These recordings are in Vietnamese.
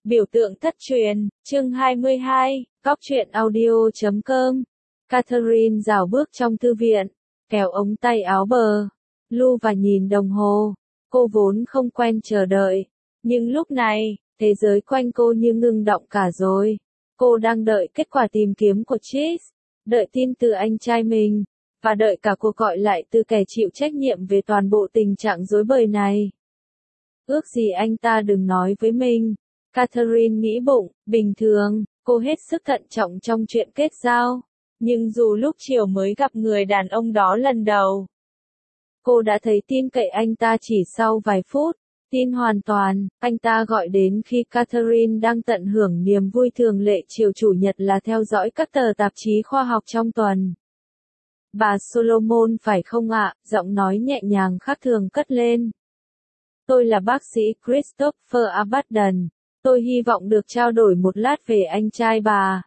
Biểu tượng thất truyền, chương 22, góc truyện audio.com. Catherine rảo bước trong thư viện, kéo ống tay áo bờ, lu và nhìn đồng hồ. Cô vốn không quen chờ đợi, nhưng lúc này, thế giới quanh cô như ngừng động cả rồi. Cô đang đợi kết quả tìm kiếm của Chase, đợi tin từ anh trai mình, và đợi cả cuộc gọi lại từ kẻ chịu trách nhiệm về toàn bộ tình trạng rối bời này. Ước gì anh ta đừng nói với mình. Catherine nghĩ bụng, bình thường, cô hết sức thận trọng trong chuyện kết giao. Nhưng dù lúc chiều mới gặp người đàn ông đó lần đầu, cô đã thấy tin cậy anh ta chỉ sau vài phút. Tin hoàn toàn, anh ta gọi đến khi Catherine đang tận hưởng niềm vui thường lệ chiều Chủ nhật là theo dõi các tờ tạp chí khoa học trong tuần. Bà Solomon phải không ạ? Giọng nói nhẹ nhàng khác thường cất lên. Tôi là bác sĩ Christopher Abaddon. Tôi hy vọng được trao đổi một lát về anh trai bà.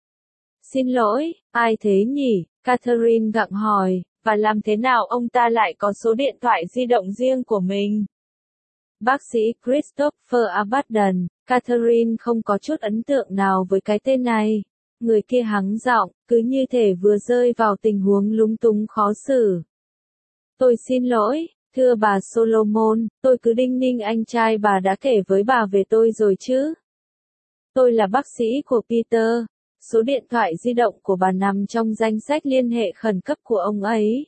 Xin lỗi, ai thế nhỉ? Catherine gặng hỏi, và làm thế nào ông ta lại có số điện thoại di động riêng của mình? Bác sĩ Christopher Abaddon. Catherine không có chút ấn tượng nào với cái tên này. Người kia hắng giọng, cứ như thể vừa rơi vào tình huống lúng túng khó xử. Tôi xin lỗi. Thưa bà Solomon, tôi cứ đinh ninh anh trai bà đã kể với bà về tôi rồi chứ. Tôi là bác sĩ của Peter. Số điện thoại di động của bà nằm trong danh sách liên hệ khẩn cấp của ông ấy.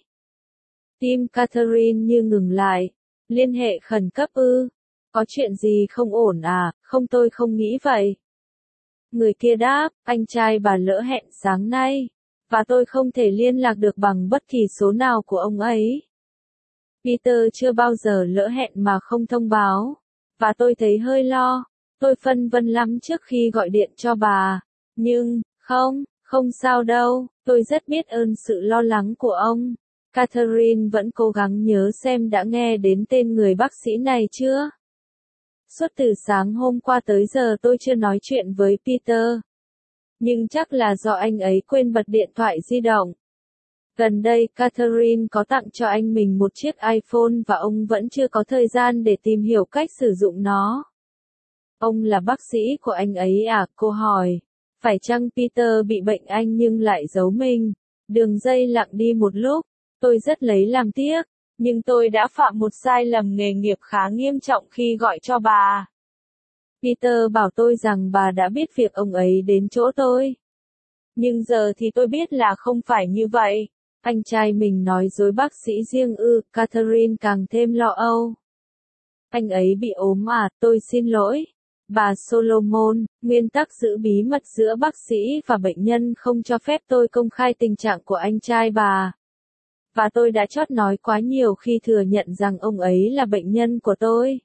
Tim Catherine như ngừng lại. Liên hệ khẩn cấp ư? Có chuyện gì không ổn à? Không, tôi không nghĩ vậy. Người kia đáp, anh trai bà lỡ hẹn sáng nay. Và tôi không thể liên lạc được bằng bất kỳ số nào của ông ấy. Peter chưa bao giờ lỡ hẹn mà không thông báo. Và tôi thấy hơi lo. Tôi phân vân lắm trước khi gọi điện cho bà. Nhưng, không sao đâu. Tôi rất biết ơn sự lo lắng của ông. Catherine vẫn cố gắng nhớ xem đã nghe đến tên người bác sĩ này chưa. Suốt từ sáng hôm qua tới giờ tôi chưa nói chuyện với Peter. Nhưng chắc là do anh ấy quên bật điện thoại di động. Gần đây, Catherine có tặng cho anh mình một chiếc iPhone và ông vẫn chưa có thời gian để tìm hiểu cách sử dụng nó. Ông là bác sĩ của anh ấy à? Cô hỏi. Phải chăng Peter bị bệnh anh nhưng lại giấu mình? Đường dây lặng đi một lúc. Tôi rất lấy làm tiếc. Nhưng tôi đã phạm một sai lầm nghề nghiệp khá nghiêm trọng khi gọi cho bà. Peter bảo tôi rằng bà đã biết việc ông ấy đến chỗ tôi. Nhưng giờ thì tôi biết là không phải như vậy. Anh trai mình nói dối bác sĩ riêng ư? Catherine càng thêm lo âu. Anh ấy bị ốm à? Tôi xin lỗi. Bà Solomon, nguyên tắc giữ bí mật giữa bác sĩ và bệnh nhân không cho phép tôi công khai tình trạng của anh trai bà. Và tôi đã chót nói quá nhiều khi thừa nhận rằng ông ấy là bệnh nhân của tôi.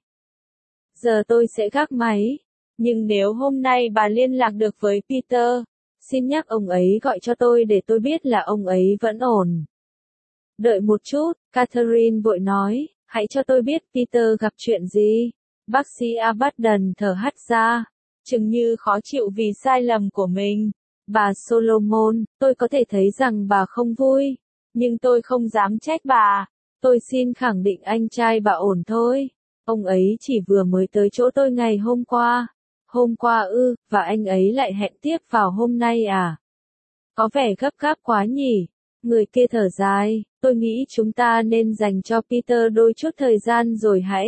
Giờ tôi sẽ gác máy. Nhưng nếu hôm nay bà liên lạc được với Peter, xin nhắc ông ấy gọi cho tôi để tôi biết là ông ấy vẫn ổn. Đợi một chút, Catherine vội nói, hãy cho tôi biết Peter gặp chuyện gì. Bác sĩ Abaddon thở hắt ra, chừng như khó chịu vì sai lầm của mình. Bà Solomon, tôi có thể thấy rằng bà không vui, nhưng tôi không dám trách bà. Tôi xin khẳng định anh trai bà ổn thôi. Ông ấy chỉ vừa mới tới chỗ tôi ngày hôm qua. Hôm qua ư, và anh ấy lại hẹn tiếp vào hôm nay à? Có vẻ gấp gáp quá nhỉ? Người kia thở dài, tôi nghĩ chúng ta nên dành cho Peter đôi chút thời gian rồi hãy.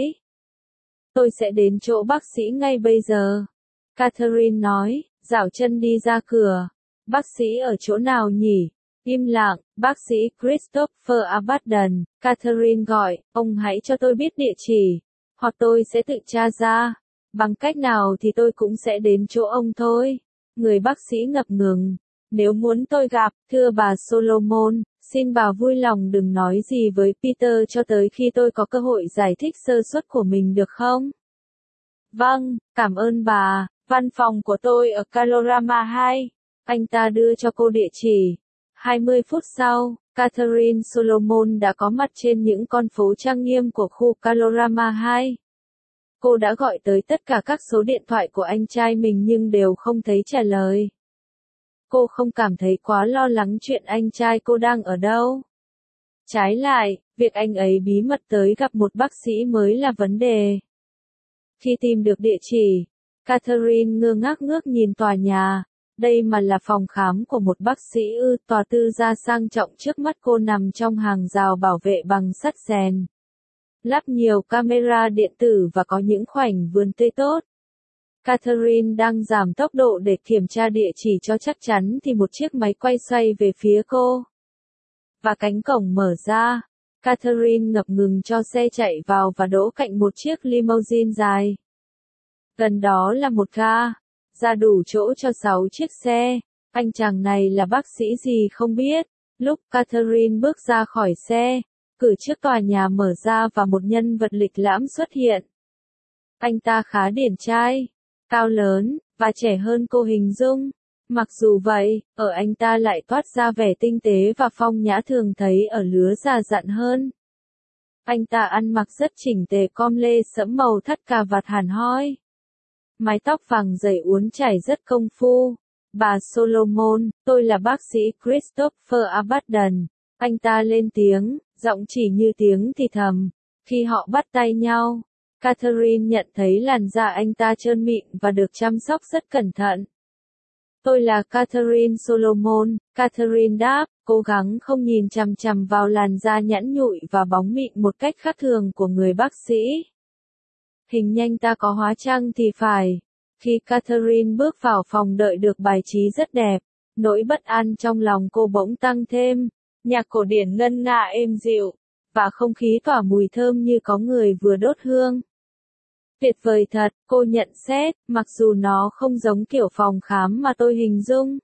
Tôi sẽ đến chỗ bác sĩ ngay bây giờ. Catherine nói, dảo chân đi ra cửa. Bác sĩ ở chỗ nào nhỉ? Im lặng, bác sĩ Christopher Abaddon. Catherine gọi, ông hãy cho tôi biết địa chỉ. Hoặc tôi sẽ tự tra ra. Bằng cách nào thì tôi cũng sẽ đến chỗ ông thôi. Người bác sĩ ngập ngừng. Nếu muốn tôi gặp, thưa bà Solomon, xin bà vui lòng đừng nói gì với Peter cho tới khi tôi có cơ hội giải thích sơ suất của mình được không? Vâng, cảm ơn bà. Văn phòng của tôi ở Calorama 2. Anh ta đưa cho cô địa chỉ. 20 phút sau, Catherine Solomon đã có mặt trên những con phố trang nghiêm của khu Calorama 2. Cô đã gọi tới tất cả các số điện thoại của anh trai mình nhưng đều không thấy trả lời. Cô không cảm thấy quá lo lắng chuyện anh trai cô đang ở đâu. Trái lại, việc anh ấy bí mật tới gặp một bác sĩ mới là vấn đề. Khi tìm được địa chỉ, Catherine ngơ ngác ngước nhìn tòa nhà. Đây mà là phòng khám của một bác sĩ ư? Tòa tư gia sang trọng trước mắt cô nằm trong hàng rào bảo vệ bằng sắt rèn. Lắp nhiều camera điện tử và có những khoảnh vườn tươi tốt. Catherine đang giảm tốc độ để kiểm tra địa chỉ cho chắc chắn thì một chiếc máy quay xoay về phía cô. Và cánh cổng mở ra. Catherine ngập ngừng cho xe chạy vào và đỗ cạnh một chiếc limousine dài. Gần đó là một ga, ra đủ chỗ cho 6 chiếc xe. Anh chàng này là bác sĩ gì không biết. Lúc Catherine bước ra khỏi xe, cửa trước tòa nhà mở ra và một nhân vật lịch lãm xuất hiện. Anh ta khá điển trai, cao lớn, và trẻ hơn cô hình dung. Mặc dù vậy, ở anh ta lại toát ra vẻ tinh tế và phong nhã thường thấy ở lứa già dặn hơn. Anh ta ăn mặc rất chỉnh tề, com lê sẫm màu thắt cà vạt hẳn hoi. Mái tóc vàng dày uốn chải rất công phu. Bà Solomon, tôi là bác sĩ Christopher Abaddon. Anh ta lên tiếng, giọng chỉ như tiếng thì thầm. Khi họ bắt tay nhau, Catherine nhận thấy làn da anh ta trơn mịn và được chăm sóc rất cẩn thận. Tôi là Catherine Solomon, Catherine đáp, cố gắng không nhìn chằm chằm vào làn da nhẵn nhụi và bóng mịn một cách khác thường của người bác sĩ. Hình nhanh ta có hóa trang thì phải. Khi Catherine bước vào phòng đợi được bài trí rất đẹp, nỗi bất an trong lòng cô bỗng tăng thêm. Nhạc cổ điển ngân nga êm dịu, và không khí tỏa mùi thơm như có người vừa đốt hương. Tuyệt vời thật, cô nhận xét, mặc dù nó không giống kiểu phòng khám mà tôi hình dung.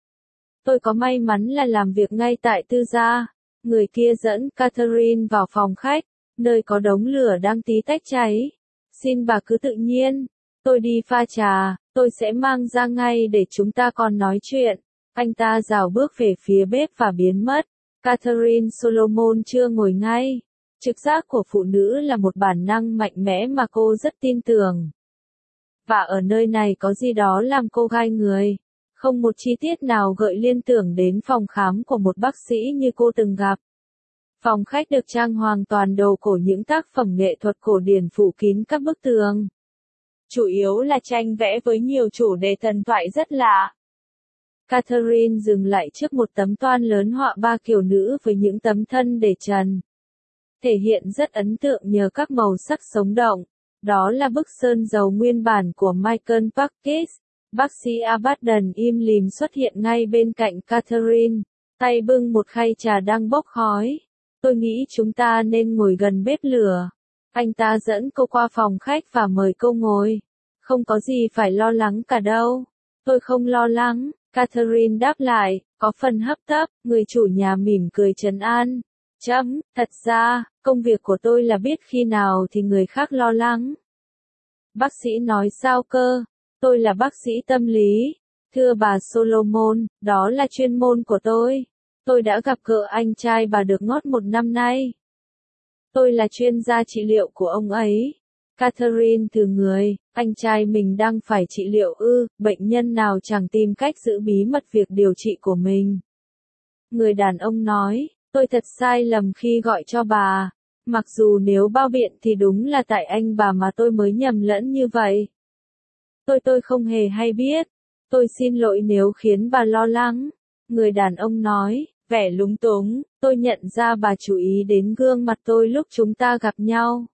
Tôi có may mắn là làm việc ngay tại tư gia. Người kia dẫn Catherine vào phòng khách, nơi có đống lửa đang tí tách cháy. Xin bà cứ tự nhiên. Tôi đi pha trà, tôi sẽ mang ra ngay để chúng ta còn nói chuyện. Anh ta rảo bước về phía bếp và biến mất. Catherine Solomon chưa ngồi ngay. Trực giác của phụ nữ là một bản năng mạnh mẽ mà cô rất tin tưởng. Và ở nơi này có gì đó làm cô gai người. Không một chi tiết nào gợi liên tưởng đến phòng khám của một bác sĩ như cô từng gặp. Phòng khách được trang hoàng toàn đồ cổ, những tác phẩm nghệ thuật cổ điển phủ kín các bức tường. Chủ yếu là tranh vẽ với nhiều chủ đề thần thoại rất lạ. Catherine dừng lại trước một tấm toan lớn họa ba kiều nữ với những tấm thân để trần. Thể hiện rất ấn tượng nhờ các màu sắc sống động. Đó là bức sơn dầu nguyên bản của Michael Parkes. Bác sĩ Abaddon im lìm xuất hiện ngay bên cạnh Catherine, tay bưng một khay trà đang bốc khói. Tôi nghĩ chúng ta nên ngồi gần bếp lửa. Anh ta dẫn cô qua phòng khách và mời cô ngồi. Không có gì phải lo lắng cả đâu. Tôi không lo lắng, Catherine đáp lại, có phần hấp tấp. Người chủ nhà mỉm cười trấn an. Thật ra, công việc của tôi là biết khi nào thì người khác lo lắng. Bác sĩ nói sao cơ? Tôi là bác sĩ tâm lý. Thưa bà Solomon, đó là chuyên môn của tôi. Tôi đã gặp gỡ anh trai bà được ngót 1 năm nay. Tôi là chuyên gia trị liệu của ông ấy. Catherine thử người, anh trai mình đang phải trị liệu ư? Bệnh nhân nào chẳng tìm cách giữ bí mật việc điều trị của mình. Người đàn ông nói, tôi thật sai lầm khi gọi cho bà. Mặc dù nếu bao biện thì đúng là tại anh bà mà tôi mới nhầm lẫn như vậy. Tôi không hề hay biết. Tôi xin lỗi nếu khiến bà lo lắng. Người đàn ông nói, vẻ lúng túng, tôi nhận ra bà chú ý đến gương mặt tôi lúc chúng ta gặp nhau.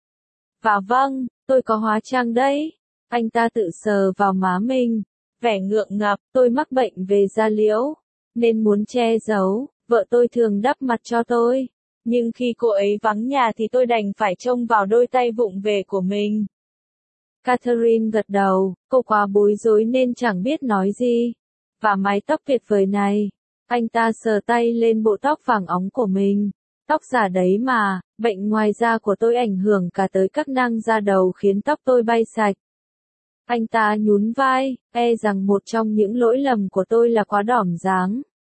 Và vâng, tôi có hóa trang đấy. Anh ta tự sờ vào má mình. Vẻ ngượng ngập, tôi mắc bệnh về da liễu. Nên muốn che giấu, vợ tôi thường đắp mặt cho tôi. Nhưng khi cô ấy vắng nhà thì tôi đành phải trông vào đôi tay vụng về của mình. Catherine gật đầu, cô quá bối rối nên chẳng biết nói gì. Và mái tóc tuyệt vời này. Anh ta sờ tay lên bộ tóc vàng óng của mình. Tóc giả đấy mà, bệnh ngoài da của tôi ảnh hưởng cả tới các nang da đầu khiến tóc tôi bay sạch. Anh ta nhún vai, rằng một trong những lỗi lầm của tôi là quá đỏm dáng.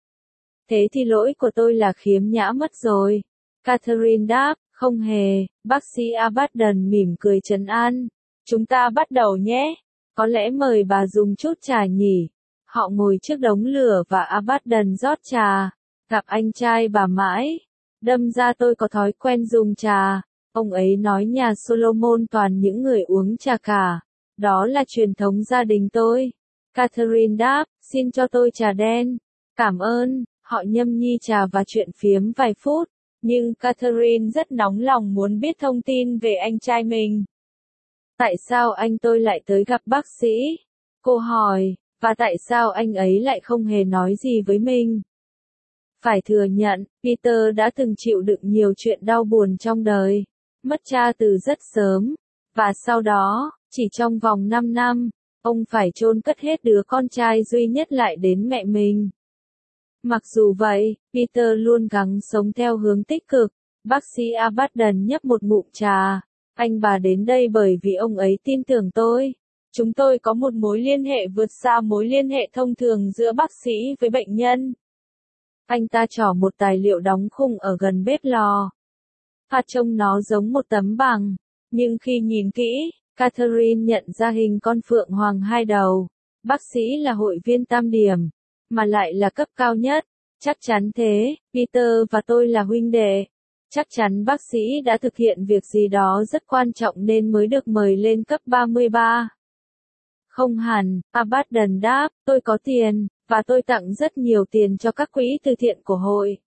Thế thì lỗi của tôi là khiếm nhã mất rồi. Catherine đáp, không hề, bác sĩ Abaddon mỉm cười trấn an. Chúng ta bắt đầu nhé. Có lẽ mời bà dùng chút trà nhỉ. Họ ngồi trước đống lửa và Abaddon rót trà. Gặp anh trai bà mãi. Đâm ra tôi có thói quen dùng trà. Ông ấy nói nhà Solomon toàn những người uống trà cả. Đó là truyền thống gia đình tôi. Catherine đáp, xin cho tôi trà đen. Cảm ơn, họ nhâm nhi trà và chuyện phiếm vài phút. Nhưng Catherine rất nóng lòng muốn biết thông tin về anh trai mình. Tại sao anh tôi lại tới gặp bác sĩ? Cô hỏi, và tại sao anh ấy lại không hề nói gì với mình? Phải thừa nhận, Peter đã từng chịu đựng nhiều chuyện đau buồn trong đời. Mất cha từ rất sớm. Và sau đó, chỉ trong vòng 5 năm, ông phải chôn cất hết đứa con trai duy nhất lại đến mẹ mình. Mặc dù vậy, Peter luôn gắng sống theo hướng tích cực. Bác sĩ Abaddon nhấp một ngụm trà. Anh bà đến đây bởi vì ông ấy tin tưởng tôi. Chúng tôi có một mối liên hệ vượt xa mối liên hệ thông thường giữa bác sĩ với bệnh nhân. Anh ta trỏ một tài liệu đóng khung ở gần bếp lò. Phát trông nó giống một tấm bằng. Nhưng khi nhìn kỹ, Catherine nhận ra hình con phượng hoàng hai đầu. Bác sĩ là hội viên tam điểm, mà lại là cấp cao nhất. Chắc chắn thế, Peter và tôi là huynh đệ. Chắc chắn bác sĩ đã thực hiện việc gì đó rất quan trọng nên mới được mời lên cấp 33. Không hẳn, Abaddon đáp, tôi có tiền, và tôi tặng rất nhiều tiền cho các quỹ từ thiện của hội.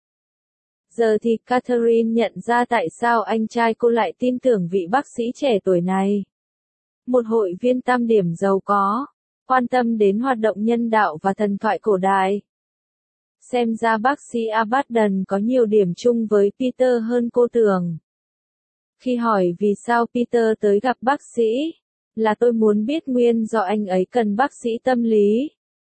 Giờ thì Catherine nhận ra tại sao anh trai cô lại tin tưởng vị bác sĩ trẻ tuổi này. Một hội viên tam điểm giàu có, quan tâm đến hoạt động nhân đạo và thần thoại cổ đại. Xem ra bác sĩ Abaddon có nhiều điểm chung với Peter hơn cô tưởng. Khi hỏi vì sao Peter tới gặp bác sĩ, là tôi muốn biết nguyên do anh ấy cần bác sĩ tâm lý.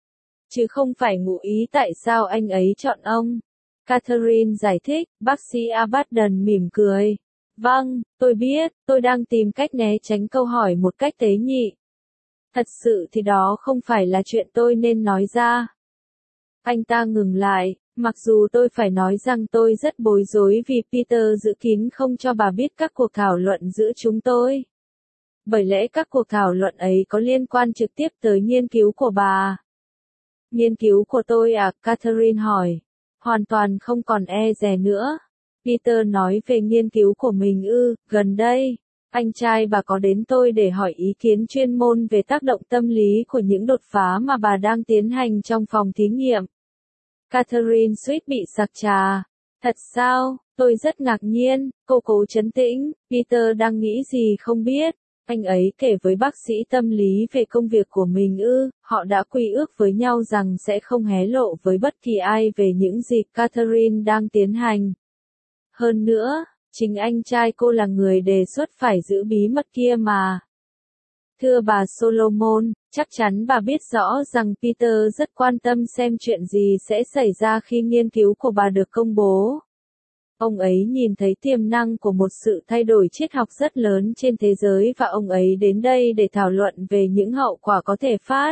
Chứ không phải ngụ ý tại sao anh ấy chọn ông. Catherine giải thích, bác sĩ Abaddon mỉm cười. Vâng, tôi biết, tôi đang tìm cách né tránh câu hỏi một cách tế nhị. Thật sự thì đó không phải là chuyện tôi nên nói ra. Anh ta ngừng lại, mặc dù tôi phải nói rằng tôi rất bối rối vì Peter giữ kín không cho bà biết các cuộc thảo luận giữa chúng tôi. Bởi lẽ các cuộc thảo luận ấy có liên quan trực tiếp tới nghiên cứu của bà. Nghiên cứu của tôi à? Catherine hỏi. Hoàn toàn không còn e dè nữa. Peter nói về nghiên cứu của mình ư, gần đây. Anh trai bà có đến tôi để hỏi ý kiến chuyên môn về tác động tâm lý của những đột phá mà bà đang tiến hành trong phòng thí nghiệm. Catherine suýt bị sặc trà. Thật sao? Tôi rất ngạc nhiên, cô cố trấn tĩnh, Peter đang nghĩ gì không biết. Anh ấy kể với bác sĩ tâm lý về công việc của mình ư, họ đã quy ước với nhau rằng sẽ không hé lộ với bất kỳ ai về những gì Catherine đang tiến hành. Hơn nữa, chính anh trai cô là người đề xuất phải giữ bí mật kia mà. Thưa bà Solomon, chắc chắn bà biết rõ rằng Peter rất quan tâm xem chuyện gì sẽ xảy ra khi nghiên cứu của bà được công bố. Ông ấy nhìn thấy tiềm năng của một sự thay đổi triết học rất lớn trên thế giới và ông ấy đến đây để thảo luận về những hậu quả có thể phát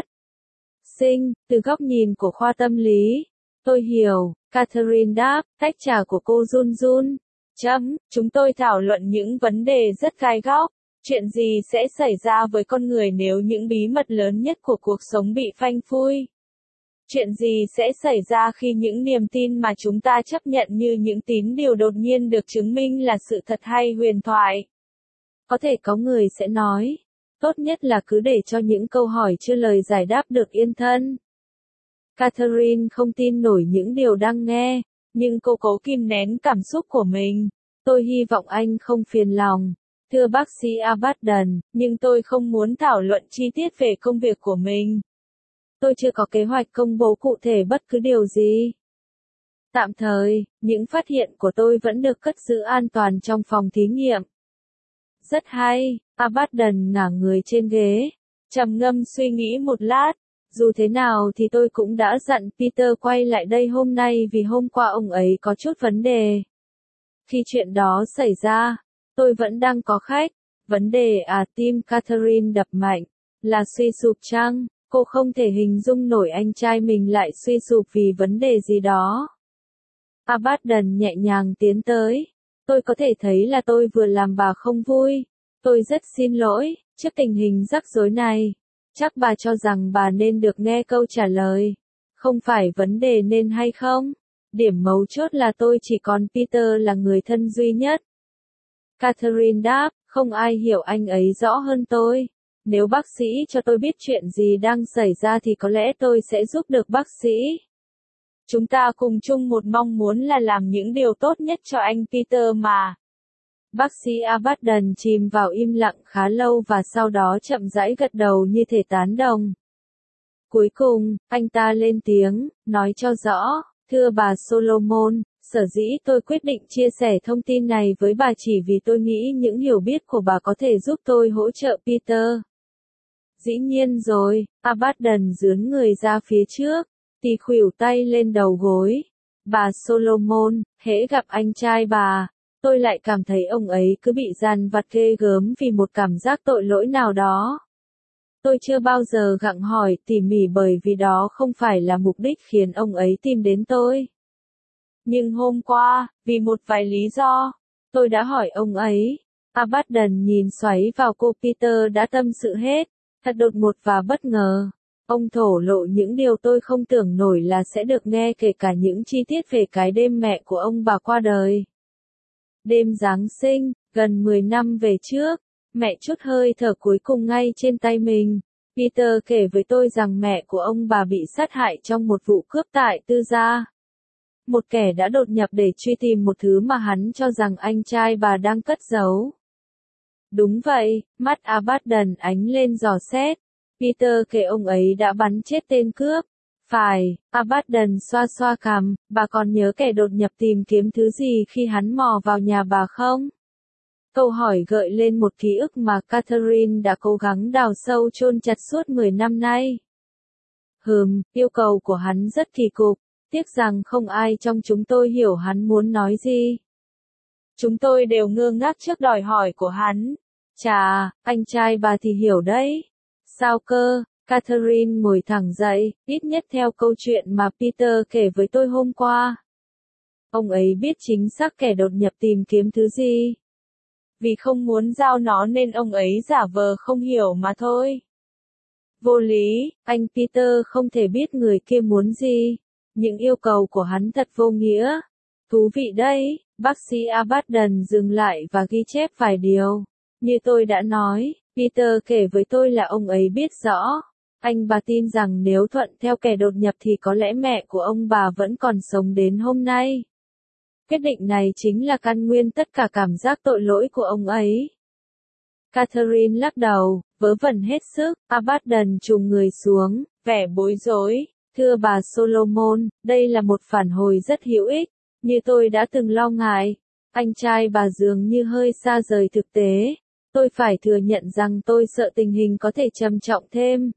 sinh, từ góc nhìn của khoa tâm lý. Tôi hiểu, Catherine đáp, tách trà của cô run run. Chúng tôi thảo luận những vấn đề rất gai góc. Chuyện gì sẽ xảy ra với con người nếu những bí mật lớn nhất của cuộc sống bị phanh phui? Chuyện gì sẽ xảy ra khi những niềm tin mà chúng ta chấp nhận như những tín điều đột nhiên được chứng minh là sự thật hay huyền thoại? Có thể có người sẽ nói, tốt nhất là cứ để cho những câu hỏi chưa lời giải đáp được yên thân. Catherine không tin nổi những điều đang nghe, nhưng cô cố kìm nén cảm xúc của mình. Tôi hy vọng anh không phiền lòng. Thưa bác sĩ Abaddon, nhưng tôi không muốn thảo luận chi tiết về công việc của mình. Tôi chưa có kế hoạch công bố cụ thể bất cứ điều gì. Tạm thời, những phát hiện của tôi vẫn được cất giữ an toàn trong phòng thí nghiệm. Rất hay, Abaddon ngả người trên ghế, trầm ngâm suy nghĩ một lát. Dù thế nào thì tôi cũng đã dặn Peter quay lại đây hôm nay vì hôm qua ông ấy có chút vấn đề. Khi chuyện đó xảy ra, tôi vẫn đang có khách. Vấn đề à? Tim Catherine đập mạnh. Là suy sụp chăng? Cô không thể hình dung nổi anh trai mình lại suy sụp vì vấn đề gì đó. Abaddon nhẹ nhàng tiến tới. Tôi có thể thấy là tôi vừa làm bà không vui. Tôi rất xin lỗi, trước tình hình rắc rối này. Chắc bà cho rằng bà nên được nghe câu trả lời. Không phải vấn đề nên hay không. Điểm mấu chốt là tôi chỉ còn Peter là người thân duy nhất. Catherine đáp, không ai hiểu anh ấy rõ hơn tôi. Nếu bác sĩ cho tôi biết chuyện gì đang xảy ra thì có lẽ tôi sẽ giúp được bác sĩ. Chúng ta cùng chung một mong muốn là làm những điều tốt nhất cho anh Peter mà. Bác sĩ Abaddon chìm vào im lặng khá lâu và sau đó chậm rãi gật đầu như thể tán đồng. Cuối cùng, anh ta lên tiếng, nói cho rõ, thưa bà Solomon, sở dĩ tôi quyết định chia sẻ thông tin này với bà chỉ vì tôi nghĩ những hiểu biết của bà có thể giúp tôi hỗ trợ Peter. Dĩ nhiên rồi, Abaddon dướn người ra phía trước, tì khuỷu tay lên đầu gối. Bà Solomon, hễ gặp anh trai bà, tôi lại cảm thấy ông ấy cứ bị dằn vặt ghê gớm vì một cảm giác tội lỗi nào đó. Tôi chưa bao giờ gặng hỏi tỉ mỉ bởi vì đó không phải là mục đích khiến ông ấy tìm đến tôi. Nhưng hôm qua, vì một vài lý do, tôi đã hỏi ông ấy. Abaddon nhìn xoáy vào cô Peter đã tâm sự hết, thật đột ngột và bất ngờ. Ông thổ lộ những điều tôi không tưởng nổi là sẽ được nghe kể cả những chi tiết về cái đêm mẹ của ông bà qua đời. Đêm Giáng sinh, gần 10 năm về trước, mẹ trút hơi thở cuối cùng ngay trên tay mình. Peter kể với tôi rằng mẹ của ông bà bị sát hại trong một vụ cướp tại tư gia. Một kẻ đã đột nhập để truy tìm một thứ mà hắn cho rằng anh trai bà đang cất giấu. Đúng vậy, mắt Abaddon ánh lên dò xét. Peter kể ông ấy đã bắn chết tên cướp. Phải, Abaddon xoa xoa cằm, bà còn nhớ kẻ đột nhập tìm kiếm thứ gì khi hắn mò vào nhà bà không? Câu hỏi gợi lên một ký ức mà Catherine đã cố gắng đào sâu chôn chặt suốt 10 năm nay. Yêu cầu của hắn rất kỳ cục, tiếc rằng không ai trong chúng tôi hiểu hắn muốn nói gì. Chúng tôi đều ngơ ngác trước đòi hỏi của hắn. Chà, anh trai bà thì hiểu đấy. Sao cơ? Catherine ngồi thẳng dậy, ít nhất theo câu chuyện mà Peter kể với tôi hôm qua. Ông ấy biết chính xác kẻ đột nhập tìm kiếm thứ gì. Vì không muốn giao nó nên ông ấy giả vờ không hiểu mà thôi. Vô lý, anh Peter không thể biết người kia muốn gì. Những yêu cầu của hắn thật vô nghĩa. Thú vị đấy, bác sĩ Abaddon dừng lại và ghi chép vài điều. Như tôi đã nói, Peter kể với tôi là ông ấy biết rõ. Anh bà tin rằng nếu thuận theo kẻ đột nhập thì có lẽ mẹ của ông bà vẫn còn sống đến hôm nay. Quyết định này chính là căn nguyên tất cả cảm giác tội lỗi của ông ấy. Catherine lắc đầu, vớ vẩn hết sức, Abaddon trùng người xuống, vẻ bối rối. Thưa bà Solomon, đây là một phản hồi rất hữu ích, như tôi đã từng lo ngại. Anh trai bà dường như hơi xa rời thực tế. Tôi phải thừa nhận rằng tôi sợ tình hình có thể trầm trọng thêm.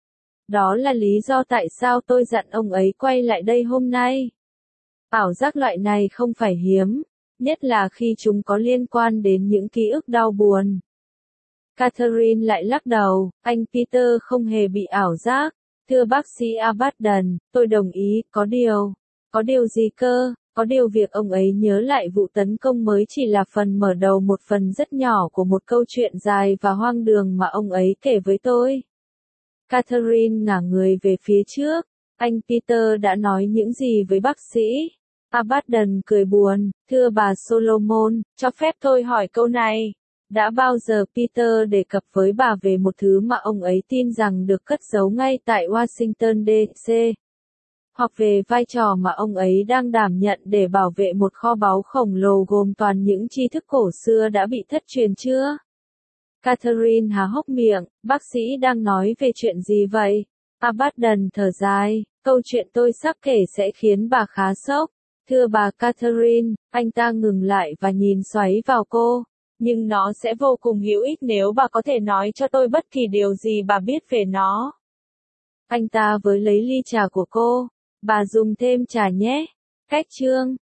Đó là lý do tại sao tôi dặn ông ấy quay lại đây hôm nay. Ảo giác loại này không phải hiếm, nhất là khi chúng có liên quan đến những ký ức đau buồn. Catherine lại lắc đầu, anh Peter không hề bị ảo giác. Thưa bác sĩ Abaddon, tôi đồng ý, có điều gì cơ? Có điều việc ông ấy nhớ lại vụ tấn công mới chỉ là phần mở đầu một phần rất nhỏ của một câu chuyện dài và hoang đường mà ông ấy kể với tôi. Catherine ngả người về phía trước. Anh Peter đã nói những gì với bác sĩ? Abaddon cười buồn, thưa bà Solomon, cho phép tôi hỏi câu này. Đã bao giờ Peter đề cập với bà về một thứ mà ông ấy tin rằng được cất giấu ngay tại Washington DC? Hoặc về vai trò mà ông ấy đang đảm nhận để bảo vệ một kho báu khổng lồ gồm toàn những tri thức cổ xưa đã bị thất truyền chưa? Catherine há hốc miệng, bác sĩ đang nói về chuyện gì vậy? Abaddon thở dài, câu chuyện tôi sắp kể sẽ khiến bà khá sốc. Thưa bà Catherine, anh ta ngừng lại và nhìn xoáy vào cô. Nhưng nó sẽ vô cùng hữu ích nếu bà có thể nói cho tôi bất kỳ điều gì bà biết về nó. Anh ta với lấy ly trà của cô. Bà dùng thêm trà nhé. Cách chương.